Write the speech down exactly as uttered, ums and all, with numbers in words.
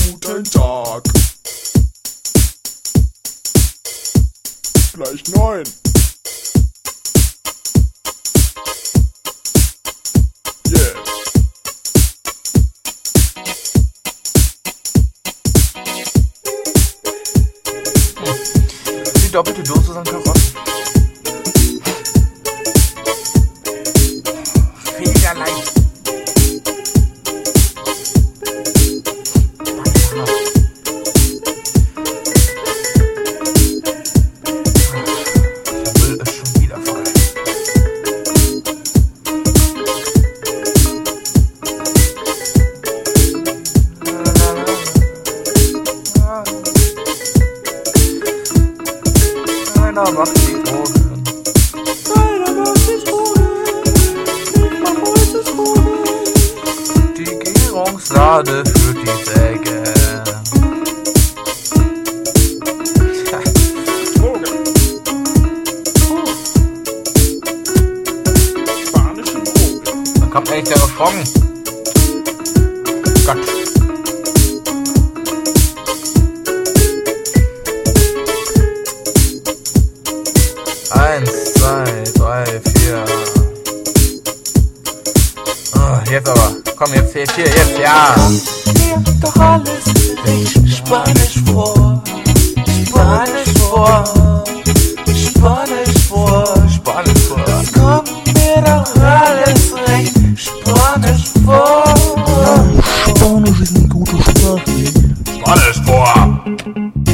guten Tag. Gleich neun. Yeah. Die doppelte Dose an Karotten. Federleicht. Keiner macht die Drogen. Keiner macht die Drogen. Man muss es holen. Die Gärungslade führt die Säge. Drogen. Spanische Drogen. Wann kommt eigentlich der Refrain? Gott. Eins, zwei, drei, vier. Oh, jetzt aber. Komm, jetzt, jetzt, hier, jetzt, ja. Mir doch alles sich Spanisch vor, Spanisch vor.